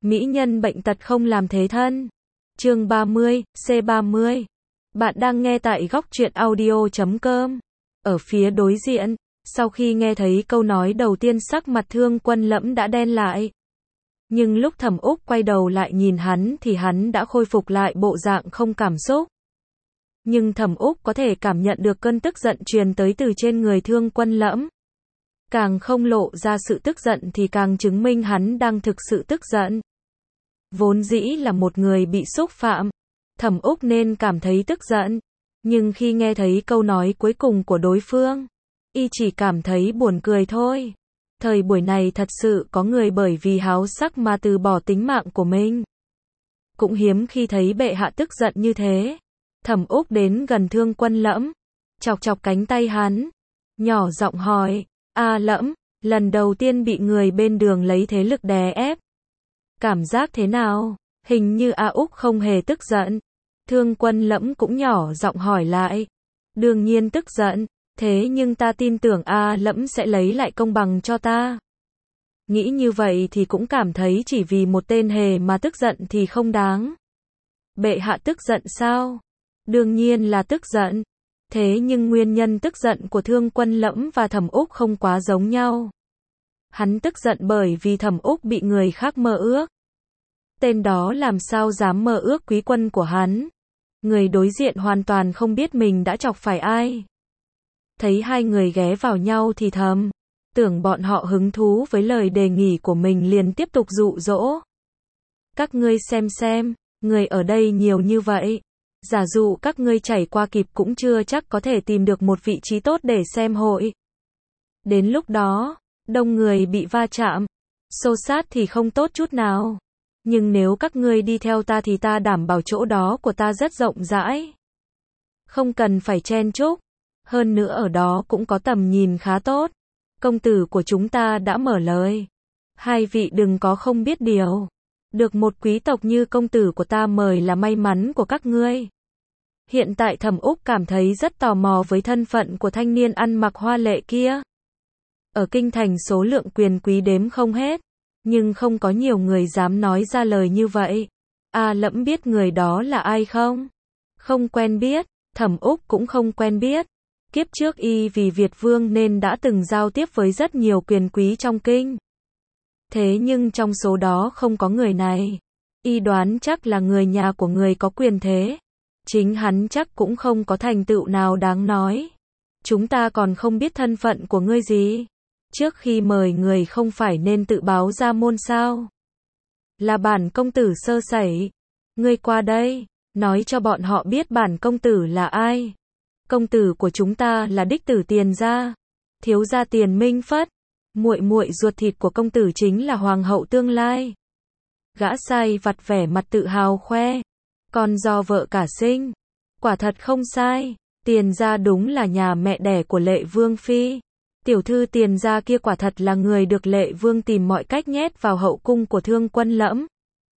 Mỹ nhân bệnh tật không làm thế thân. Chương 30, C30. Bạn đang nghe tại góc truyện audio.com. Ở phía đối diện, sau khi nghe thấy câu nói đầu tiên sắc mặt Thương Quân Lẫm đã đen lại. Nhưng lúc Thẩm Úc quay đầu lại nhìn hắn thì hắn đã khôi phục lại bộ dạng không cảm xúc. Nhưng Thẩm Úc có thể cảm nhận được cơn tức giận truyền tới từ trên người Thương Quân Lẫm. Càng không lộ ra sự tức giận thì càng chứng minh hắn đang thực sự tức giận. Vốn dĩ là một người bị xúc phạm, Thẩm Úc nên cảm thấy tức giận. Nhưng khi nghe thấy câu nói cuối cùng của đối phương, y chỉ cảm thấy buồn cười thôi. Thời buổi này thật sự có người bởi vì háo sắc mà từ bỏ tính mạng của mình. Cũng hiếm khi thấy bệ hạ tức giận như thế. Thẩm Úc đến gần Thương Quân Lẫm, chọc chọc cánh tay hắn, nhỏ giọng hỏi, Lẫm, lần đầu tiên bị người bên đường lấy thế lực đè ép. Cảm giác thế nào? Hình như Úc không hề tức giận. Thương Quân Lẫm cũng nhỏ giọng hỏi lại. Đương nhiên tức giận, thế nhưng ta tin tưởng Lẫm sẽ lấy lại công bằng cho ta. Nghĩ như vậy thì cũng cảm thấy chỉ vì một tên hề mà tức giận thì không đáng. Bệ hạ tức giận sao? Đương nhiên là tức giận. Thế nhưng nguyên nhân tức giận của Thương Quân Lẫm và Thẩm Úc không quá giống nhau. Hắn tức giận bởi vì Thẩm Úc bị người khác mơ ước. Tên đó làm sao dám mơ ước quý quân của hắn. Người đối diện hoàn toàn không biết mình đã chọc phải ai. Thấy hai người ghé vào nhau thì thầm, tưởng bọn họ hứng thú với lời đề nghị của mình liền tiếp tục dụ dỗ. Các ngươi xem, người ở đây nhiều như vậy. Giả dụ các ngươi chảy qua kịp cũng chưa chắc có thể tìm được một vị trí tốt để xem hội. Đến lúc đó, đông người bị va chạm, xô xát thì không tốt chút nào. Nhưng nếu các ngươi đi theo ta thì ta đảm bảo chỗ đó của ta rất rộng rãi. Không cần phải chen chúc. Hơn nữa ở đó cũng có tầm nhìn khá tốt. Công tử của chúng ta đã mở lời. Hai vị đừng có không biết điều. Được một quý tộc như công tử của ta mời là may mắn của các ngươi. Hiện tại Thẩm Úc cảm thấy rất tò mò với thân phận của thanh niên ăn mặc hoa lệ kia. Ở kinh thành số lượng quyền quý đếm không hết. Nhưng không có nhiều người dám nói ra lời như vậy. Lẫm biết người đó là ai không? Không quen biết. Thẩm Úc cũng không quen biết. Kiếp trước y vì Việt Vương nên đã từng giao tiếp với rất nhiều quyền quý trong kinh. Thế nhưng trong số đó không có người này. Y đoán chắc là người nhà của người có quyền thế. Chính hắn chắc cũng không có thành tựu nào đáng nói. Chúng ta còn không biết thân phận của ngươi gì. Trước khi mời người không phải nên tự báo ra môn sao? Là bản công tử sơ sẩy. Ngươi qua đây, nói cho bọn họ biết bản công tử là ai. Công tử của chúng ta là đích tử Tiền gia, thiếu gia Tiền Minh Phất. Muội muội ruột thịt của công tử chính là hoàng hậu tương lai. Gã sai vặt vẻ mặt tự hào khoe. Còn do vợ cả sinh. Quả thật không sai. Tiền gia đúng là nhà mẹ đẻ của Lệ Vương phi. Tiểu thư Tiền gia kia quả thật là người được Lệ Vương tìm mọi cách nhét vào hậu cung của Thương Quân Lẫm.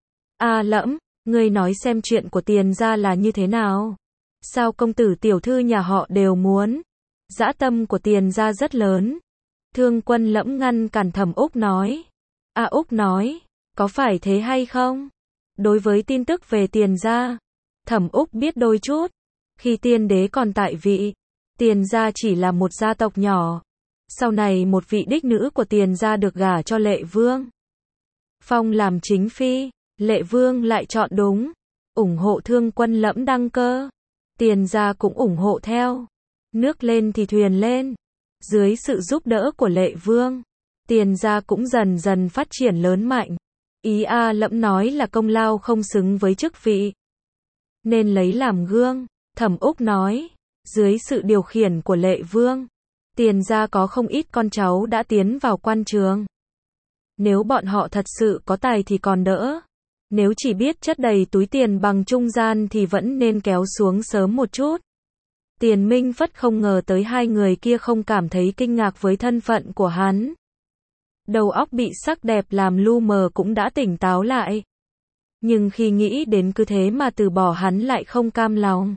Lẫm, ngươi nói xem chuyện của Tiền gia là như thế nào? Sao công tử tiểu thư nhà họ đều muốn? Dã tâm của Tiền gia rất lớn. Thương Quân Lẫm ngăn cản Thẩm Úc nói. Úc nói, có phải thế hay không? Đối với tin tức về Tiền gia, Thẩm Úc biết đôi chút. Khi tiên đế còn tại vị, Tiền gia chỉ là một gia tộc nhỏ. Sau này một vị đích nữ của Tiền gia được gả cho Lệ Vương. Phong làm chính phi, Lệ Vương lại chọn đúng, ủng hộ Thương Quân Lẫm đăng cơ. Tiền gia cũng ủng hộ theo. Nước lên thì thuyền lên. Dưới sự giúp đỡ của Lệ Vương, Tiền gia cũng dần dần phát triển lớn mạnh. Ý Lẫm nói là công lao không xứng với chức vị, nên lấy làm gương. Thẩm Úc nói, dưới sự điều khiển của Lệ Vương, Tiền gia có không ít con cháu đã tiến vào quan trường. Nếu bọn họ thật sự có tài thì còn đỡ. Nếu chỉ biết chất đầy túi tiền bằng trung gian thì vẫn nên kéo xuống sớm một chút. Tiền Minh Phất không ngờ tới hai người kia không cảm thấy kinh ngạc với thân phận của hắn. Đầu óc bị sắc đẹp làm lu mờ cũng đã tỉnh táo lại. Nhưng khi nghĩ đến cứ thế mà từ bỏ hắn lại không cam lòng.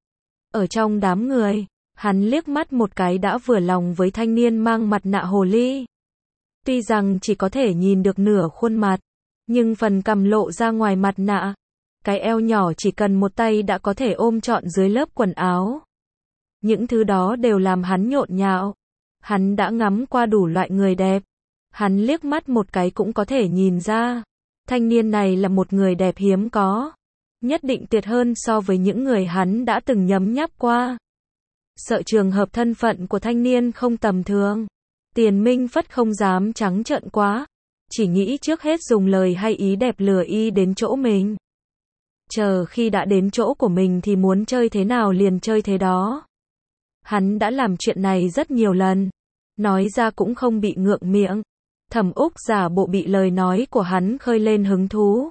Ở trong đám người, hắn liếc mắt một cái đã vừa lòng với thanh niên mang mặt nạ hồ ly. Tuy rằng chỉ có thể nhìn được nửa khuôn mặt, Nhưng phần cằm lộ ra ngoài mặt nạ. Cái eo nhỏ chỉ cần một tay đã có thể ôm trọn dưới lớp quần áo. Những thứ đó đều làm hắn nhộn nhạo. Hắn đã ngắm qua đủ loại người đẹp. Hắn liếc mắt một cái cũng có thể nhìn ra. Thanh niên này là một người đẹp hiếm có. Nhất định tuyệt hơn so với những người hắn đã từng nhấm nháp qua. Sợ trường hợp thân phận của thanh niên không tầm thường. Tiền Minh Phất không dám trắng trợn quá. Chỉ nghĩ trước hết dùng lời hay ý đẹp lừa y đến chỗ mình. Chờ khi đã đến chỗ của mình thì muốn chơi thế nào liền chơi thế đó. Hắn đã làm chuyện này rất nhiều lần. Nói ra cũng không bị ngượng miệng. Thẩm Úc giả bộ bị lời nói của hắn khơi lên hứng thú.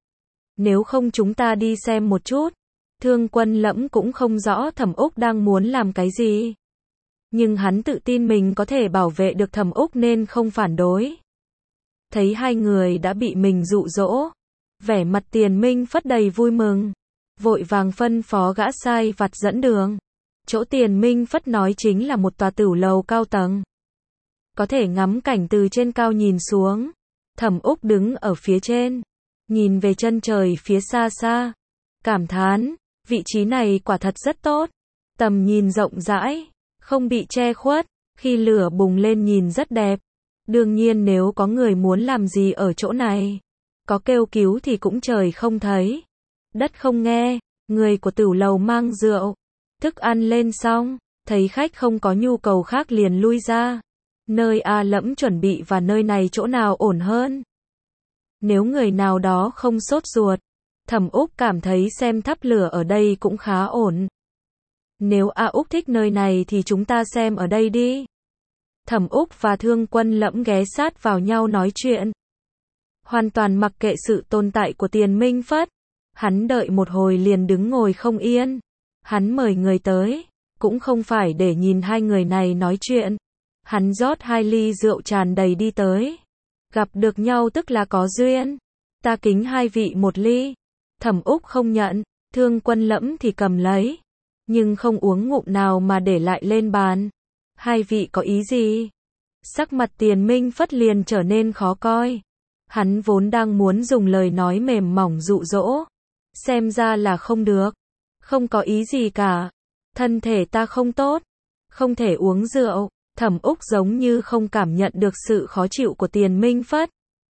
Nếu không chúng ta đi xem một chút. Thương Quân Lẫm cũng không rõ Thẩm Úc đang muốn làm cái gì. Nhưng hắn tự tin mình có thể bảo vệ được Thẩm Úc nên không phản đối. Thấy hai người đã bị mình dụ dỗ. Vẻ mặt Tiền Minh Phất đầy vui mừng. Vội vàng phân phó gã sai vặt dẫn đường. Chỗ Tiền Minh Phất nói chính là một tòa tửu lầu cao tầng. Có thể ngắm cảnh từ trên cao nhìn xuống. Thẩm Úc đứng ở phía trên. Nhìn về chân trời phía xa xa. Cảm thán, vị trí này quả thật rất tốt. Tầm nhìn rộng rãi, không bị che khuất. Khi lửa bùng lên nhìn rất đẹp. Đương nhiên nếu có người muốn làm gì ở chỗ này. Có kêu cứu thì cũng trời không thấy. Đất không nghe. Người của tửu lầu mang rượu. Thức ăn lên xong. Thấy khách không có nhu cầu khác liền lui ra. Nơi A Lẫm chuẩn bị và nơi này chỗ nào ổn hơn. Nếu người nào đó không sốt ruột. Thẩm Úc cảm thấy xem thắp lửa ở đây cũng khá ổn. Nếu A Úc thích nơi này thì chúng ta xem ở đây đi. Thẩm Úc và Thương Quân Lẫm ghé sát vào nhau nói chuyện. Hoàn toàn mặc kệ sự tồn tại của Tiền Minh Phất. Hắn đợi một hồi liền đứng ngồi không yên. Hắn mời người tới. Cũng không phải để nhìn hai người này nói chuyện. Hắn rót 2 ly rượu tràn đầy đi tới. Gặp được nhau tức là có duyên. Ta kính hai vị một ly. Thẩm Úc không nhận. Thương Quân Lẫm thì cầm lấy. Nhưng không uống ngụm nào mà để lại lên bàn. Hai vị có ý gì? Sắc mặt Tiền Minh Phất liền trở nên khó coi. Hắn vốn đang muốn dùng lời nói mềm mỏng dụ dỗ. Xem ra là không được. Không có ý gì cả. Thân thể ta không tốt. Không thể uống rượu. Thẩm Úc giống như không cảm nhận được sự khó chịu của Tiền Minh Phất.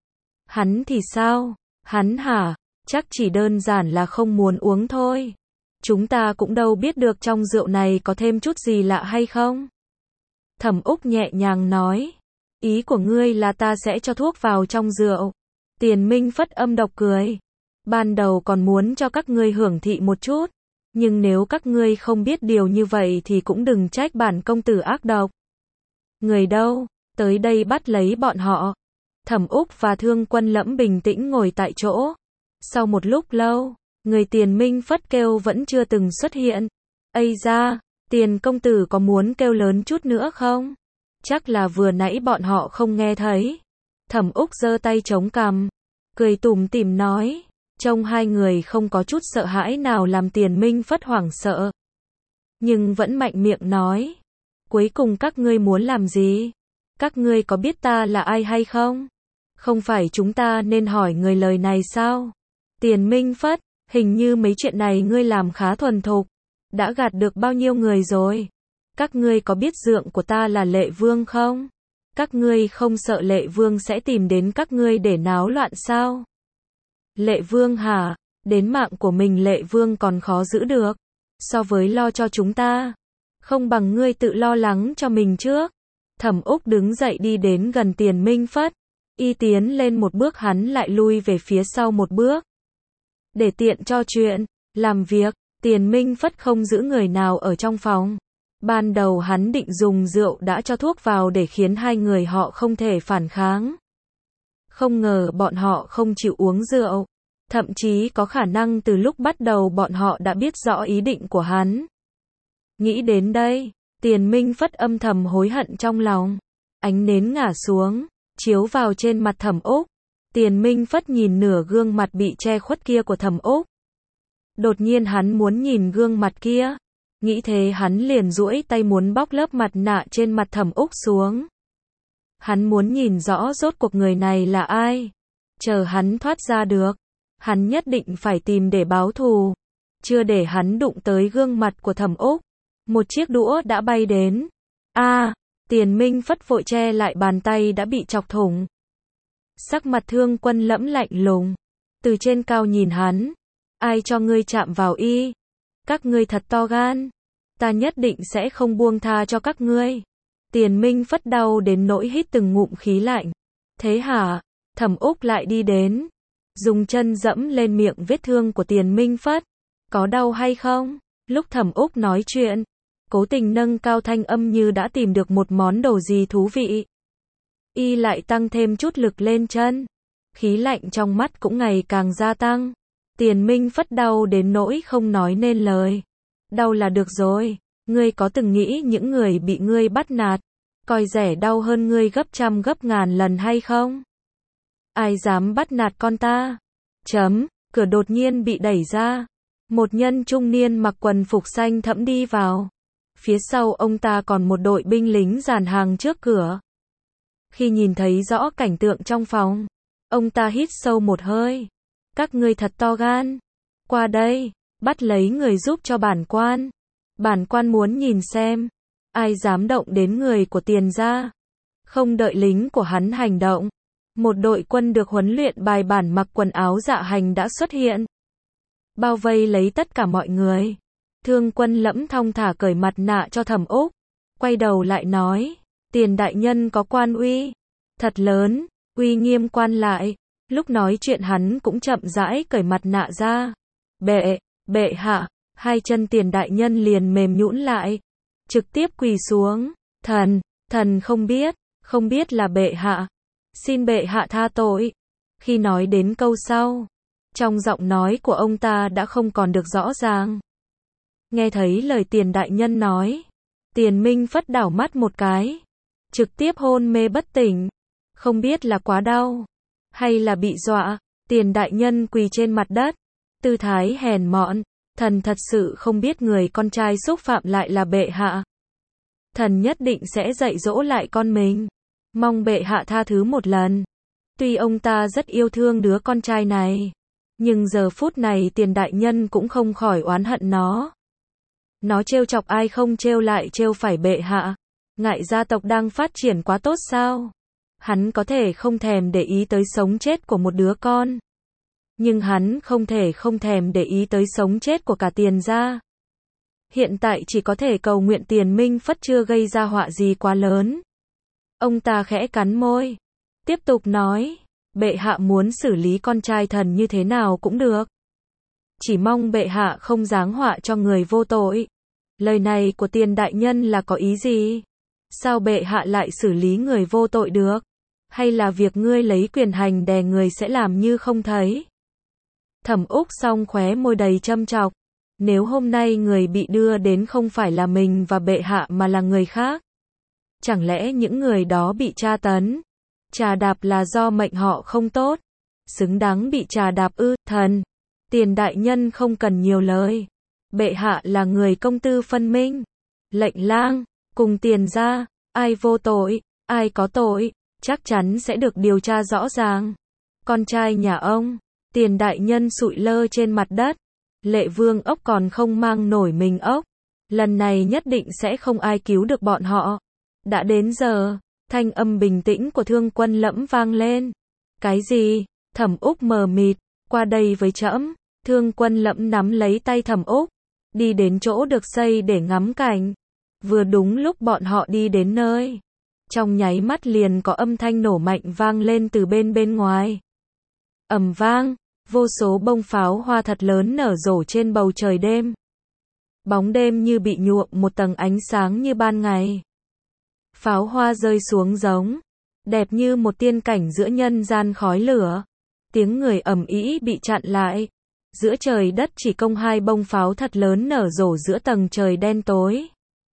Hắn thì sao? Hắn hả? Chắc chỉ đơn giản là không muốn uống thôi. Chúng ta cũng đâu biết được trong rượu này có thêm chút gì lạ hay không? Thẩm Úc nhẹ nhàng nói. Ý của ngươi là ta sẽ cho thuốc vào trong rượu. Tiền Minh Phất âm độc cười. Ban đầu còn muốn cho các ngươi hưởng thị một chút. Nhưng nếu các ngươi không biết điều như vậy thì cũng đừng trách bản công tử ác độc. Người đâu? Tới đây bắt lấy bọn họ. Thẩm Úc và Thương Quân Lẫm bình tĩnh ngồi tại chỗ. Sau một lúc lâu, người Tiền Minh Phất kêu vẫn chưa từng xuất hiện. Ây da, Tiền công tử có muốn kêu lớn chút nữa không? Chắc là vừa nãy bọn họ không nghe thấy. Thẩm Úc giơ tay chống cằm, cười tủm tỉm nói. Trông hai người không có chút sợ hãi nào làm Tiền Minh Phất hoảng sợ. Nhưng vẫn mạnh miệng nói. Cuối cùng các ngươi muốn làm gì? Các ngươi có biết ta là ai hay không? Không phải chúng ta nên hỏi người lời này sao? Tiền Minh Phất, hình như mấy chuyện này ngươi làm khá thuần thục. Đã gạt được bao nhiêu người rồi? Các ngươi có biết dượng của ta là Lệ Vương không? Các ngươi không sợ Lệ Vương sẽ tìm đến các ngươi để náo loạn sao? Lệ Vương hả? Đến mạng của mình Lệ Vương còn khó giữ được. So với lo cho chúng ta, không bằng ngươi tự lo lắng cho mình trước. Thẩm Úc đứng dậy đi đến gần Tiền Minh Phất. Y tiến lên một bước hắn lại lui về phía sau một bước. Để tiện cho chuyện, làm việc, Tiền Minh Phất không giữ người nào ở trong phòng. Ban đầu hắn định dùng rượu đã cho thuốc vào để khiến hai người họ không thể phản kháng. Không ngờ bọn họ không chịu uống rượu. Thậm chí có khả năng từ lúc bắt đầu bọn họ đã biết rõ ý định của hắn. Nghĩ đến đây, Tiền Minh Phất âm thầm hối hận trong lòng. Ánh nến ngả xuống, chiếu vào trên mặt Thẩm Úc. Tiền Minh Phất nhìn nửa gương mặt bị che khuất kia của Thẩm Úc. Đột nhiên hắn muốn nhìn gương mặt kia. Nghĩ thế hắn liền duỗi tay muốn bóc lớp mặt nạ trên mặt Thẩm Úc xuống. Hắn muốn nhìn rõ rốt cuộc người này là ai. chờ hắn thoát ra được, hắn nhất định phải tìm để báo thù. Chưa để hắn đụng tới gương mặt của Thẩm Úc, một chiếc đũa đã bay đến. Tiền Minh Phất vội che lại bàn tay đã bị chọc thủng. Sắc mặt Thương Quân Lẫm lạnh lùng, từ trên cao nhìn hắn, ai cho ngươi chạm vào y? Các ngươi thật to gan, ta nhất định sẽ không buông tha cho các ngươi. Tiền Minh Phất đau đến nỗi hít từng ngụm khí lạnh. Thế hả? Thẩm Úc lại đi đến, dùng chân dẫm lên miệng vết thương của Tiền Minh Phất. Có đau hay không? Lúc Thẩm Úc nói chuyện, cố tình nâng cao thanh âm như đã tìm được một món đồ gì thú vị. Y lại tăng thêm chút lực lên chân, khí lạnh trong mắt cũng ngày càng gia tăng. Tiền Minh Phất đau đến nỗi không nói nên lời. Đau là được rồi, ngươi có từng nghĩ những người bị ngươi bắt nạt, coi rẻ đau hơn ngươi gấp trăm gấp ngàn lần hay không? Ai dám bắt nạt con ta? Cửa đột nhiên bị đẩy ra. Một nhân trung niên mặc quần phục xanh thẫm đi vào. Phía sau ông ta còn một đội binh lính dàn hàng trước cửa. Khi nhìn thấy rõ cảnh tượng trong phòng, ông ta hít sâu một hơi. Các ngươi thật to gan. Qua đây, bắt lấy người giúp cho bản quan. Bản quan muốn nhìn xem, ai dám động đến người của Tiền gia. Không đợi lính của hắn hành động, một đội quân được huấn luyện bài bản mặc quần áo dạ hành đã xuất hiện. Bao vây lấy tất cả mọi người. Thương Quân Lẫm thong thả cởi mặt nạ cho Thẩm Úc, quay đầu lại nói, Tiền đại nhân có quan uy thật lớn, uy nghiêm quan lại. Lúc nói chuyện hắn cũng chậm rãi cởi mặt nạ ra. Bệ hạ. Hai chân Tiền đại nhân liền mềm nhũn lại, trực tiếp quỳ xuống. Thần không biết là bệ hạ. Xin bệ hạ tha tội. Khi nói đến câu sau, trong giọng nói của ông ta đã không còn được rõ ràng. Nghe thấy lời Tiền đại nhân nói, Tiền Minh Phất đảo mắt một cái, trực tiếp hôn mê bất tỉnh. Không biết là quá đau, hay là bị dọa, Tiền đại nhân quỳ trên mặt đất, tư thái hèn mọn. Thần thật sự không biết người con trai xúc phạm lại là bệ hạ. Thần nhất định sẽ dạy dỗ lại con mình. Mong bệ hạ tha thứ một lần. Tuy ông ta rất yêu thương đứa con trai này, nhưng giờ phút này Tiền đại nhân cũng không khỏi oán hận nó. Nó trêu chọc ai không trêu lại trêu phải bệ hạ. Ngại gia tộc đang phát triển quá tốt sao? Hắn có thể không thèm để ý tới sống chết của một đứa con, nhưng hắn không thể không thèm để ý tới sống chết của cả Tiền gia. Hiện tại chỉ có thể cầu nguyện Tiền Minh Phất chưa gây ra họa gì quá lớn. Ông ta khẽ cắn môi, tiếp tục nói, bệ hạ muốn xử lý con trai thần như thế nào cũng được. Chỉ mong bệ hạ không giáng họa cho người vô tội. Lời này của Tiền đại nhân là có ý gì? Sao bệ hạ lại xử lý người vô tội được? Hay là việc ngươi lấy quyền hành đè người sẽ làm như không thấy? Thẩm Úc song khóe môi đầy châm chọc. Nếu hôm nay người bị đưa đến không phải là mình và bệ hạ mà là người khác, chẳng lẽ những người đó bị tra tấn, trà đạp là do mệnh họ không tốt, xứng đáng bị trà đạp ư? Tiền đại nhân không cần nhiều lời. Bệ hạ là người công tư phân minh. Lệnh lang, cùng Tiền gia, ai vô tội, ai có tội, chắc chắn sẽ được điều tra rõ ràng. Con trai nhà ông, Tiền đại nhân sụi lơ trên mặt đất. Lệ Vương ốc còn không mang nổi mình ốc. Lần này nhất định sẽ không ai cứu được bọn họ. Đã đến giờ, thanh âm bình tĩnh của Thương Quân Lẫm vang lên. Cái gì? Thẩm Úc mờ mịt, qua đây với trẫm. Thương Quân Lẫm nắm lấy tay Thẩm Úc, đi đến chỗ được xây để ngắm cảnh. Vừa đúng lúc bọn họ đi đến nơi, trong nháy mắt liền có âm thanh nổ mạnh vang lên từ bên ngoài. Ầm vang, vô số bông pháo hoa thật lớn nở rộ trên bầu trời đêm. Bóng đêm như bị nhuộm một tầng ánh sáng như ban ngày. Pháo hoa rơi xuống giống đẹp như một tiên cảnh giữa nhân gian khói lửa. Tiếng người ầm ĩ bị chặn lại. Giữa trời đất chỉ công hai bông pháo thật lớn nở rộ giữa tầng trời đen tối.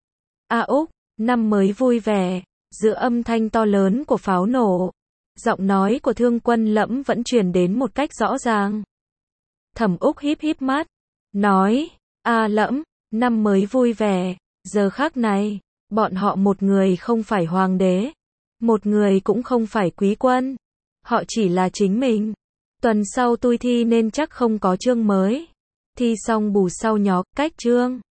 A Úc, năm mới vui vẻ. Giữa âm thanh to lớn của pháo nổ, giọng nói của Thương Quân Lẫm vẫn truyền đến một cách rõ ràng. Thẩm Úc híp híp mắt, nói, A Lẫm, năm mới vui vẻ. Giờ khắc này, bọn họ một người không phải hoàng đế, một người cũng không phải quý quân. Họ chỉ là chính mình. Tuần sau tôi thi nên chắc không có chương mới. Thi xong bù sau nhó, cách chương.